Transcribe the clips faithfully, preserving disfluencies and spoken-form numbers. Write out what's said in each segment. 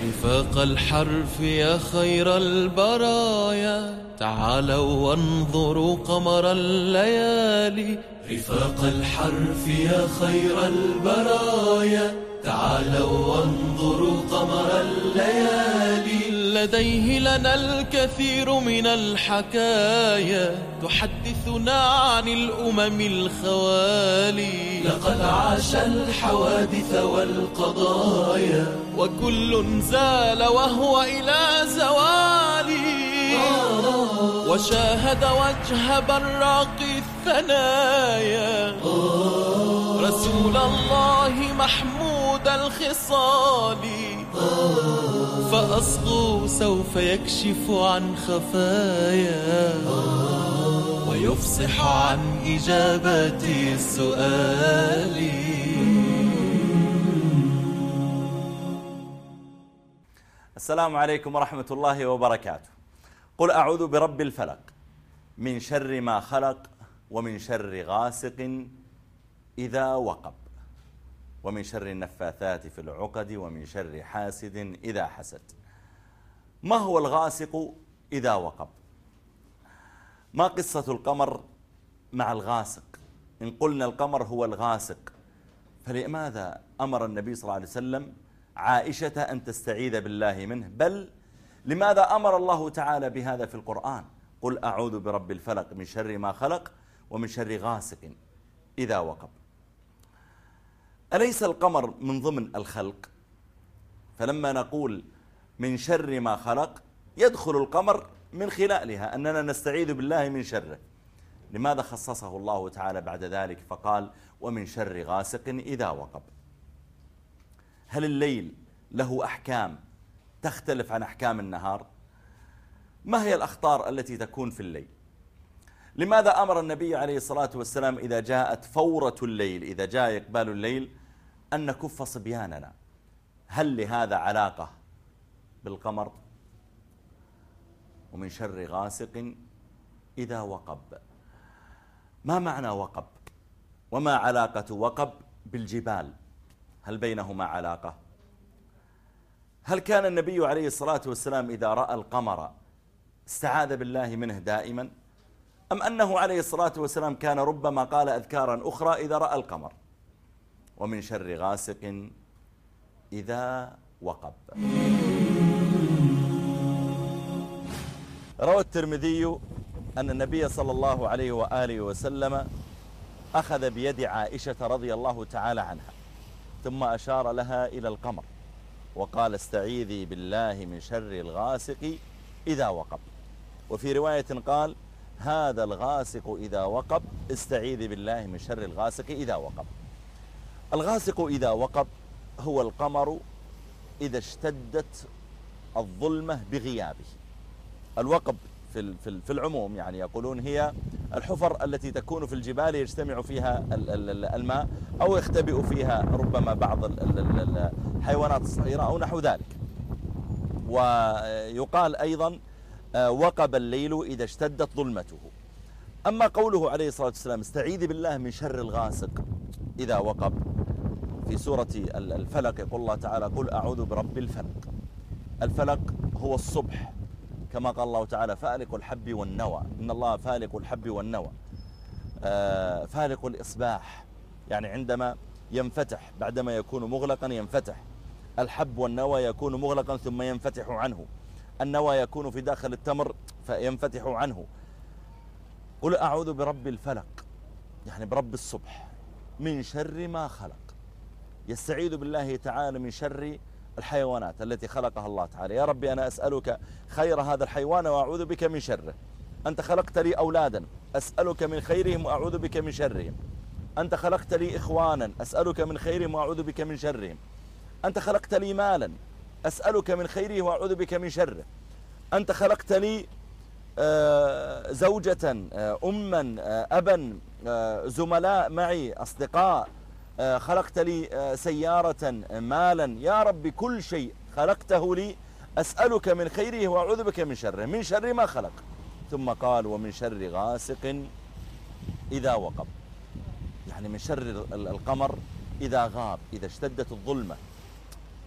رفاق الحرف يا خير البرايا تعالوا وانظروا قمر الليالي. رفاق الحرف يا خير البرايا تعالوا وانظروا قمر الليالي. لديه لنا الكثير من الحكايا تحدثنا عن الأمم الخوالي. لقد عاش الحوادث والقضايا وكل زال وهو إلى زوالي. وشاهد وجه براق الثنايا رسول الله محمود الخصال. فأصغوا سوف يكشف عن خفايا ويفصح عن إجابات السؤال. السلام عليكم ورحمة الله وبركاته. قل أعوذ برب الفلق من شر ما خلق ومن شر غاسق إذا وقب ومن شر النفاثات في العقد ومن شر حاسد إذا حسد. ما هو الغاسق إذا وقب؟ ما قصة القمر مع الغاسق؟ إن قلنا القمر هو الغاسق فلماذا أمر النبي صلى الله عليه وسلم عائشة أن تستعيذ بالله منه؟ بل لماذا أمر الله تعالى بهذا في القرآن؟ قل أعوذ برب الفلق من شر ما خلق ومن شر غاسق إذا وقب. أليس القمر من ضمن الخلق؟ فلما نقول من شر ما خلق يدخل القمر من خلالها أننا نستعيذ بالله من شره. لماذا خصصه الله تعالى بعد ذلك فقال ومن شر غاسق إذا وقب؟ هل الليل له أحكام تختلف عن أحكام النهار؟ ما هي الأخطار التي تكون في الليل؟ لماذا أمر النبي عليه الصلاة والسلام إذا جاءت فورة الليل، إذا جاء إقبال الليل، أن نكف صبياننا؟ هل لهذا علاقة بالقمر؟ ومن شر غاسق إذا وقب. ما معنى وقب؟ وما علاقة وقب بالجبال؟ هل بينهما علاقة؟ هل كان النبي عليه الصلاة والسلام إذا رأى القمر استعاذ بالله منه دائما؟ أم أنه عليه الصلاة والسلام كان ربما قال أذكارا أخرى إذا رأى القمر؟ ومن شر غاسق إذا وقب. روى الترمذي أن النبي صلى الله عليه وآله وسلم أخذ بيد عائشة رضي الله تعالى عنها ثم أشار لها إلى القمر وقال استعيذي بالله من شر الغاسق إذا وقب. وفي رواية قال هذا الغاسق إذا وقب استعيذي بالله من شر الغاسق إذا وقب. الغاسق إذا وقب هو القمر إذا اشتدت الظلمة بغيابه. الوقب في في العموم يعني يقولون هي الحفر التي تكون في الجبال يجتمع فيها الماء أو يختبئ فيها ربما بعض الحيوانات الصغيرة أو نحو ذلك. ويقال أيضا وقب الليل إذا اشتدت ظلمته. أما قوله عليه الصلاة والسلام استعيذ بالله من شر الغاسق إذا وقب في سورة الفلق يقول الله تعالى قل أعوذ برب الفلق. الفلق هو الصبح كما قال الله تعالى فالق الحب والنوى، إن الله فالق الحب والنوى. فالق الإصباح يعني عندما ينفتح بعدما يكون مغلقا ينفتح. الحب والنوى يكون مغلقا ثم ينفتح عنه. النوى يكون في داخل التمر فينفتح عنه. قل أعوذ برب الفلق يعني برب الصبح من شر ما خلق. يستعيذ بالله تعالى من شر الحيوانات التي خلقها الله تعالى. يا ربي أنا أسألك خير هذا الحيوان وأعوذ بك من شره. أنت خلقت لي أولادا أسألك من خيرهم وأعوذ بك من شرهم. أنت خلقت لي إخوانا أسألك من خيرهم وأعوذ بك من شرهم. أنت خلقت لي مالا أسألك من خيره وأعوذ بك من شره. أنت خلقت لي زوجة أما أبا زملاء معي أصدقاء خلقت لي سيارة مالا. يا رب كل شيء خلقته لي أسألك من خيره وأعوذ بك من شره من شر ما خلق. ثم قال ومن شر غاسق إذا وقب يعني من شر القمر إذا غاب إذا اشتدت الظلمة.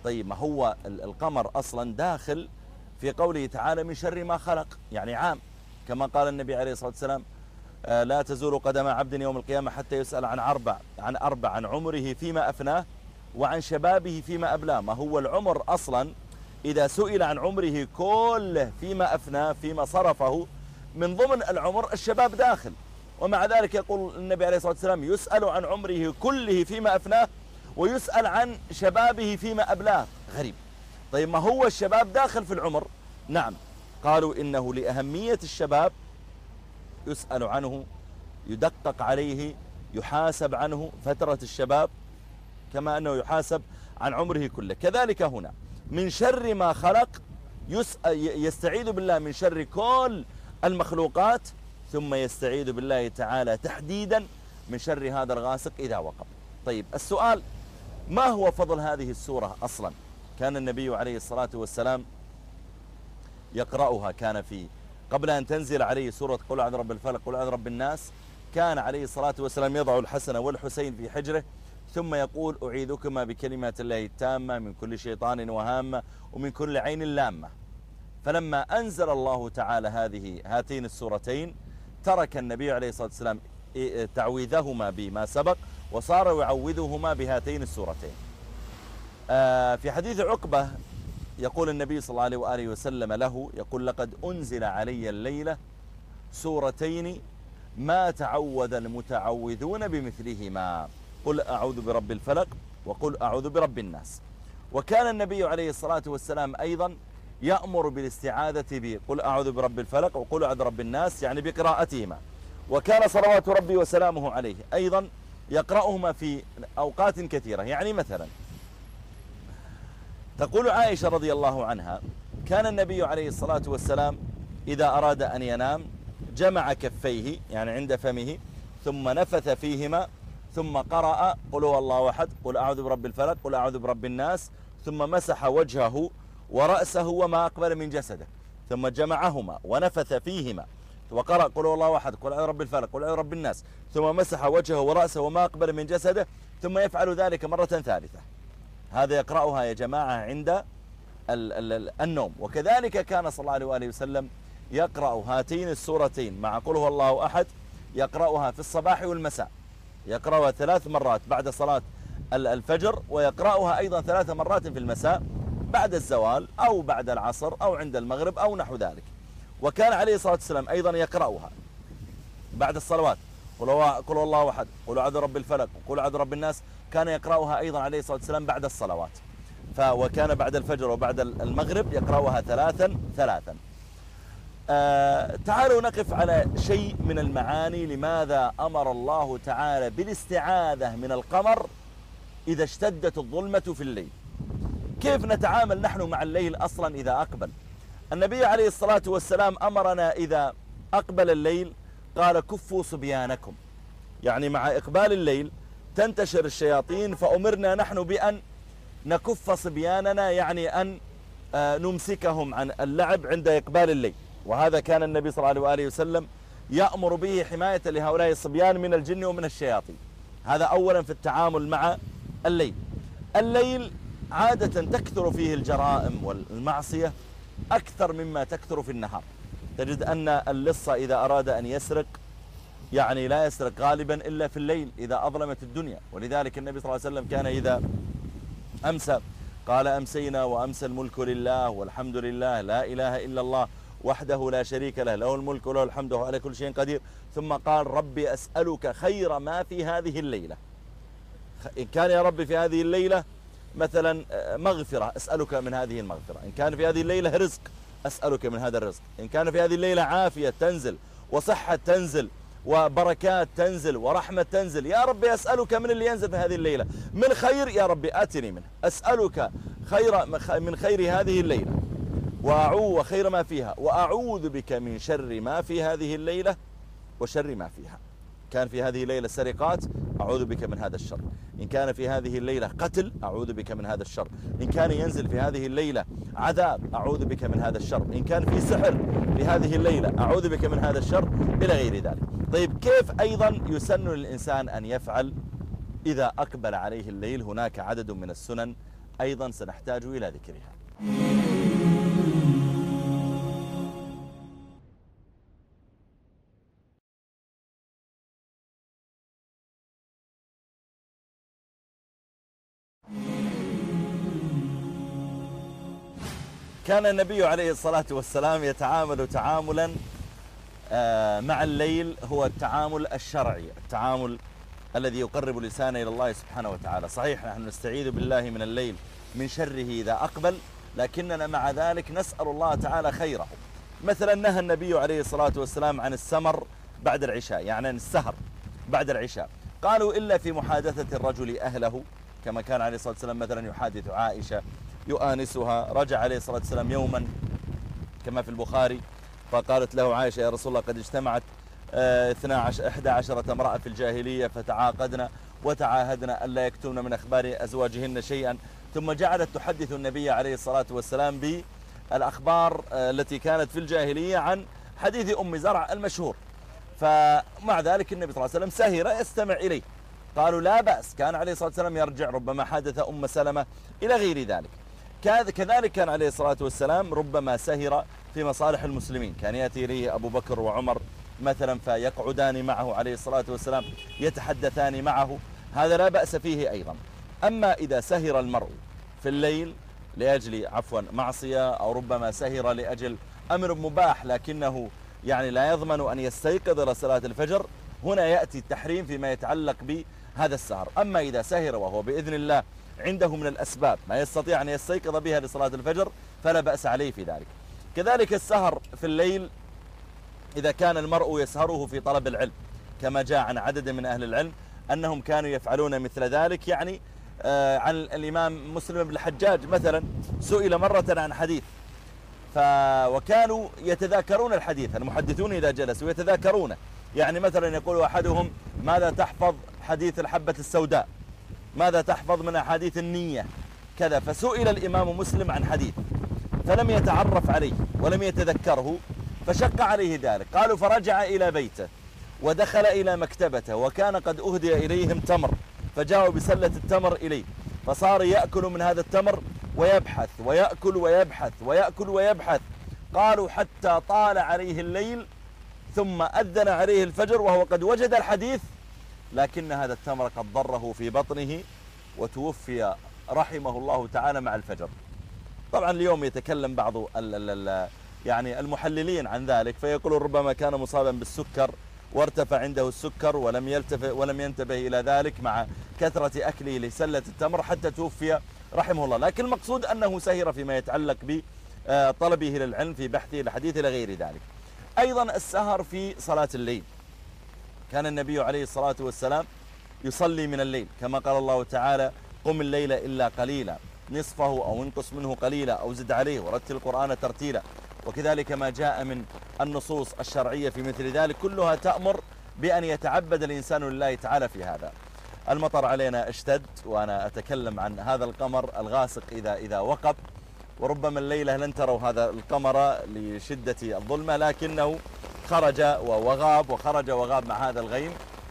طيب ما هو القمر أصلا داخل في قوله تعالى من شر ما خلق، يعني عام، كما قال النبي عليه الصلاة والسلام لا تزول قدم عبد يوم القيامة حتى يسأل عن أربع عن أربع عن عمره فيما أفناه وعن شبابه فيما أبلاه. ما هو العمر أصلا إذا سئل عن عمره كله فيما أفناه فيما صرفه، من ضمن العمر الشباب داخل، ومع ذلك يقول النبي عليه الصلاة والسلام يسأل عن عمره كله فيما أفناه ويسأل عن شبابه فيما أبلاه. غريب. طيب ما هو الشباب داخل في العمر؟ نعم، قالوا إنه لأهمية الشباب يسأل عنه، يدقق عليه، يحاسب عنه فترة الشباب كما أنه يحاسب عن عمره كله. كذلك هنا من شر ما خلق يستعيذ بالله من شر كل المخلوقات، ثم يستعيذ بالله تعالى تحديدا من شر هذا الغاسق إذا وقب. طيب السؤال، ما هو فضل هذه السورة أصلا؟ كان النبي عليه الصلاة والسلام يقرأها، كان في قبل أن تنزل عليه سورة قل أعوذ برب الفلق قل أعوذ برب الناس، كان عليه الصلاة والسلام يضع الحسن والحسين في حجره ثم يقول أعيذكما بكلمات الله التامة من كل شيطان وهامة ومن كل عين لامة. فلما أنزل الله تعالى هذه هاتين السورتين ترك النبي عليه الصلاة والسلام تعويذهما بما سبق وصار يعوذهما بهاتين السورتين. في حديث عقبة يقول النبي صلى الله عليه وآله وسلم له، يقول لقد أنزل علي الليلة سورتين ما تعوذ المتعوذون بمثلهما، قل أعوذ برب الفلق وقل أعوذ برب الناس. وكان النبي عليه الصلاة والسلام أيضا يأمر بالاستعاذة بقل أعوذ برب الفلق وقل أعوذ برب الناس، يعني بقراءتهما. وكان صلوات ربي وسلامه عليه أيضا يقرأهما في أوقات كثيرة. يعني مثلا تقول عائشة رضي الله عنها كان النبي عليه الصلاة والسلام إذا أراد أن ينام جمع كفيه يعني عند فمه ثم نفث فيهما ثم قرأ قل هو الله أحد قل أعوذ برب الفلق قل أعوذ برب الناس، ثم مسح وجهه ورأسه وما أقبل من جسده، ثم جمعهما ونفث فيهما وقرأ قل هو الله أحد قل أعوذ برب الفلق قل أعوذ برب الناس، ثم مسح وجهه ورأسه وما أقبل من جسده، ثم يفعل ذلك مرة ثالثة. هذا يقرأها يا جماعة عند النوم. وكذلك كان صلى الله عليه وآله وسلم يقرأ هاتين السورتين مع قل هو الله أحد، يقرأها في الصباح والمساء، يقرأها ثلاث مرات بعد صلاة الفجر، ويقرأها أيضا ثلاث مرات في المساء بعد الزوال أو بعد العصر أو عند المغرب أو نحو ذلك. وكان عليه الصلاة والسلام أيضا يقرأها بعد الصلوات قل هو الله أحد قل أعوذ برب الفلق وقل أعوذ برب الناس، كان يقرأها أيضا عليه الصلاة والسلام بعد الصلوات. وكان بعد الفجر وبعد المغرب يقرأها ثلاثا ثلاثا. آه تعالوا نقف على شيء من المعاني. لماذا أمر الله تعالى بالاستعاذة من القمر إذا اشتدت الظلمة في الليل؟ كيف نتعامل نحن مع الليل أصلا إذا أقبل؟ النبي عليه الصلاة والسلام أمرنا إذا أقبل الليل قال كفوا صبيانكم، يعني مع إقبال الليل تنتشر الشياطين، فأمرنا نحن بأن نكف صبياننا، يعني أن نمسكهم عن اللعب عند إقبال الليل. وهذا كان النبي صلى الله عليه وسلم يأمر به حماية لهؤلاء الصبيان من الجن ومن الشياطين. هذا أولا في التعامل مع الليل. الليل عادة تكثر فيه الجرائم والمعصية أكثر مما تكثر في النهار. تجد أن اللص إذا أراد أن يسرق يعني لا يسرق غالبا إلا في الليل إذا أظلمت الدنيا. ولذلك النبي صلى الله عليه وسلم كان إذا أمسى قال أمسينا وأمسى الملك لله والحمد لله لا إله إلا الله وحده لا شريك له له الملك وله الحمد وهو على كل شيء قدير. ثم قال ربي أسألك خير ما في هذه الليلة. إن كان يا ربي في هذه الليلة مثلا مغفرة أسألك من هذه المغفرة، إن كان في هذه الليلة رزق أسألك من هذا الرزق، إن كان في هذه الليلة عافية تنزل وصحة تنزل وبركات تنزل ورحمة تنزل، يا ربي أسألك من اللي ينزل في هذه الليلة من خير، يا ربي آتني منه. أسألك خير من خير هذه الليلة وأعوذ خير ما فيها وأعوذ بك من شر ما في هذه الليلة وشر ما فيها. كان في هذه الليلة سرقات أعوذ بك من هذا الشر، إن كان في هذه الليلة قتل أعوذ بك من هذا الشر، إن كان ينزل في هذه الليلة عذاب أعوذ بك من هذا الشر، إن كان في سحر في هذه الليلة أعوذ بك من هذا الشر إلى غير ذلك. طيب كيف أيضا يسن للإنسان أن يفعل إذا أقبل عليه الليل؟ هناك عدد من السنن أيضا سنحتاج إلى ذكرها. كان النبي عليه الصلاة والسلام يتعامل تعاملا مع الليل هو التعامل الشرعي، التعامل الذي يقرب الإنسان إلى الله سبحانه وتعالى. صحيح نحن نستعيذ بالله من الليل من شره إذا أقبل، لكننا مع ذلك نسأل الله تعالى خيره. مثلا نهى النبي عليه الصلاة والسلام عن السمر بعد العشاء، يعني عن السهر بعد العشاء. قالوا إلا في محادثة الرجل أهله، كما كان عليه الصلاة والسلام مثلا يحادث عائشة يؤانسها. رجع عليه الصلاة والسلام يوما كما في البخاري فقالت له عائشة: يا رسول الله قد اجتمعت إحدى عشرة امرأة في الجاهلية فتعاقدنا وتعاهدنا ألا يكتمن من أخبار أزواجهن شيئا. ثم جعلت تحدث النبي عليه الصلاة والسلام بالأخبار التي كانت في الجاهلية عن حديث أم زرع المشهور. فمع ذلك النبي صلى الله عليه وسلم سهر يستمع إليه. قالوا لا بأس، كان عليه الصلاة والسلام يرجع، ربما حدث أم سلمة إلى غير ذلك. كذلك كان عليه الصلاة والسلام ربما سهر في مصالح المسلمين، كان يأتي إليه أبو بكر وعمر مثلا فيقعدان معه عليه الصلاة والسلام يتحدثان معه، هذا لا بأس فيه أيضا. أما إذا سهر المرء في الليل لأجل عفوا معصية، أو ربما سهر لأجل أمر مباح لكنه يعني لا يضمن أن يستيقظ إلى صلاة الفجر، هنا يأتي التحريم فيما يتعلق بهذا السهر. أما إذا سهر وهو بإذن الله عنده من الأسباب ما يستطيع أن يستيقظ بها لصلاة الفجر فلا بأس عليه في ذلك. كذلك السهر في الليل إذا كان المرء يسهره في طلب العلم، كما جاء عن عدد من أهل العلم أنهم كانوا يفعلون مثل ذلك. يعني آه عن الإمام مسلم بن الحجاج مثلا سئل مرة عن حديث ف وكانوا يتذاكرون الحديث، المحدثون إذا جلسوا يتذاكرونه. يعني مثلا يقول أحدهم: ماذا تحفظ حديث الحبة السوداء؟ ماذا تحفظ من أحاديث النية؟ كذا. فسئل الإمام مسلم عن حديث فلم يتعرف عليه ولم يتذكره، فشق عليه ذلك. قالوا فرجع إلى بيته ودخل إلى مكتبته وكان قد أهدي إليهم تمر، فجاءوا بسلة التمر إليه، فصار يأكل من هذا التمر ويبحث ويأكل ويبحث ويأكل ويبحث. قالوا حتى طال عليه الليل ثم أذن عليه الفجر وهو قد وجد الحديث، لكن هذا التمر قد ضره في بطنه وتوفي رحمه الله تعالى مع الفجر. طبعا اليوم يتكلم بعض ال ال يعني المحللين عن ذلك، فيقولون ربما كان مصابا بالسكر وارتفع عنده السكر ولم يلتفت ولم ينتبه إلى ذلك مع كثرة أكله لسلة التمر حتى توفي رحمه الله. لكن المقصود أنه سهر فيما يتعلق بطلبه للعلم في بحثه الحديث إلى غير ذلك. أيضا السهر في صلاة الليل، كان النبي عليه الصلاة والسلام يصلي من الليل كما قال الله تعالى: قم الليل إلا قليلا نصفه أو انقص منه قليلا أو زد عليه ورتل القرآن ترتيلا. وكذلك ما جاء من النصوص الشرعية في مثل ذلك كلها تأمر بأن يتعبد الإنسان لله تعالى في هذا. المطر علينا اشتد، وأنا أتكلم عن هذا القمر الغاسق إذا إذا وقب، وربما الليلة لن تروا هذا القمر لشدة الظلمة، لكنه خرج وغاب وخرج وغاب مع هذا الغيم،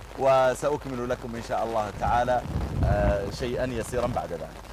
وسأكمل لكم إن شاء الله تعالى شيئا يسيرا بعد ذلك.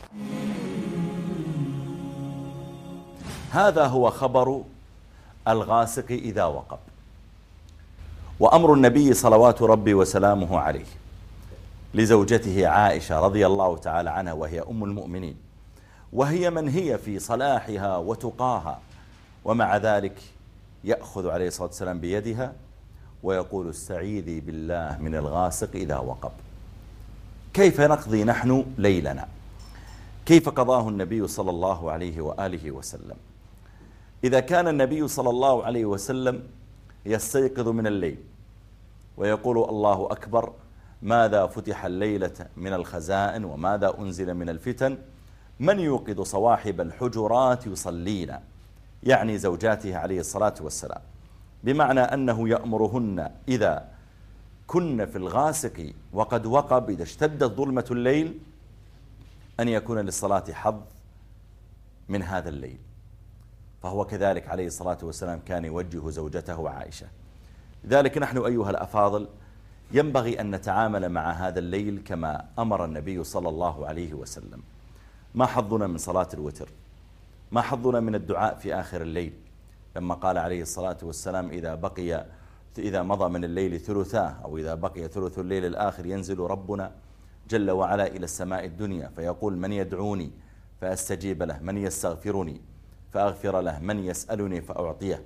هذا هو خبر الغاسق إذا وقب، وأمر النبي صلوات ربي وسلامه عليه لزوجته عائشة رضي الله تعالى عنها، وهي أم المؤمنين، وهي من هي في صلاحها وتقاها، ومع ذلك يأخذ عليه الصلاة والسلام بيدها ويقول: استعيذي بالله من الغاسق إذا وقب. كيف نقضي نحن ليلنا؟ كيف قضاه النبي صلى الله عليه وآله وسلم؟ إذا كان النبي صلى الله عليه وسلم يستيقظ من الليل ويقول: الله أكبر، ماذا فتح الليلة من الخزائن وماذا أنزل من الفتن، من يوقظ صواحب الحجرات يصلين، يعني زوجاته عليه الصلاة والسلام، بمعنى أنه يأمرهن إذا كن في الغاسق وقد وقب، إذا اشتدت ظلمة الليل، أن يكون للصلاة حظ من هذا الليل. فهو كذلك عليه الصلاة والسلام كان يوجه زوجته عائشة. لذلك نحن أيها الأفاضل ينبغي أن نتعامل مع هذا الليل كما أمر النبي صلى الله عليه وسلم. ما حظنا من صلاة الوتر؟ ما حظنا من الدعاء في آخر الليل لما قال عليه الصلاة والسلام إذا بقي إذا مضى من الليل ثلثاه أو إذا بقي ثلث الليل الآخر ينزل ربنا جل وعلا إلى السماء الدنيا فيقول من يدعوني فأستجيب له، من يستغفرني فأغفر له، من يسألني فأعطيه.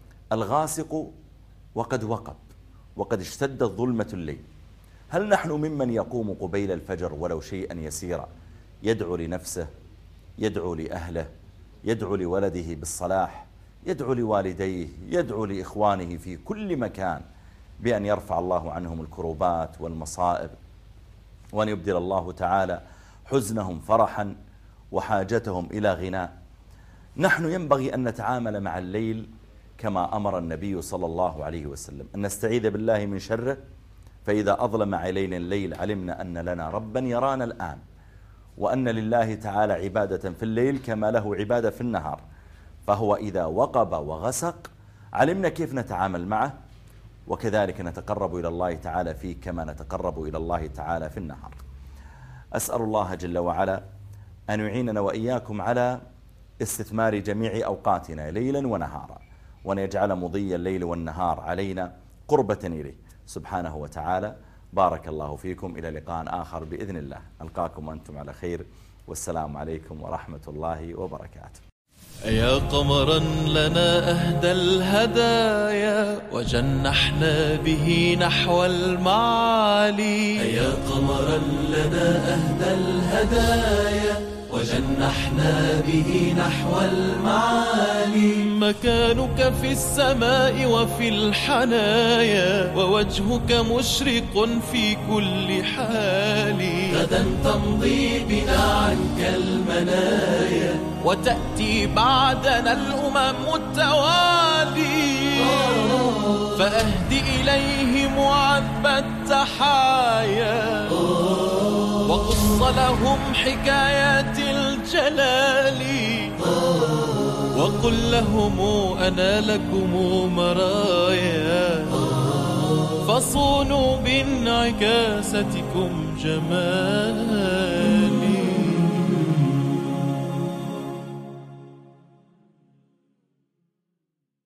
الغاسق وقد وقب وقد اشتدت ظلمة الليل. هل نحن ممن يقوم قبيل الفجر ولو شيئا يسيرا يدعو لنفسه، يدعو لأهله، يدعو لولده بالصلاح، يدعو لوالديه، يدعو لإخوانه في كل مكان بأن يرفع الله عنهم الكروبات والمصائب وأن يبدل الله تعالى حزنهم فرحا وحاجتهم إلى غناء؟ نحن ينبغي أن نتعامل مع الليل كما أمر النبي صلى الله عليه وسلم، أن نستعيذ بالله من شره، فإذا أظلم علينا الليل علمنا أن لنا ربا يرانا الآن، وأن لله تعالى عبادة في الليل كما له عبادة في النهار، فهو إذا وقب وغسق علمنا كيف نتعامل معه، وكذلك نتقرب إلى الله تعالى فيه كما نتقرب إلى الله تعالى في النهار. أسأل الله جل وعلا أن يعيننا وإياكم على استثمار جميع أوقاتنا ليلا ونهارا، وأن يجعل مضي الليل والنهار علينا قربة إليه سبحانه وتعالى. بارك الله فيكم، إلى لقاء آخر بإذن الله، ألقاكم وأنتم على خير، والسلام عليكم ورحمة الله وبركاته. يا قمرا لنا أهدى الهدايا وجنحنا به نحو المعالي. يا قمرا لنا أهدى الهدايا وجنحنا به نحو المعالي. مكانك في السماء وفي الحنايا، ووجهك مشرق في كل حال. غدا تمضي بنا عنك المنايا، وتأتي بعدنا الأمم التوالي. فأهدي إليهم عذب التحايا، وقص لهم حكايات الجلال. وقل لهم أنا لكم مرايا، فصونوا بانعكاستكم جمال.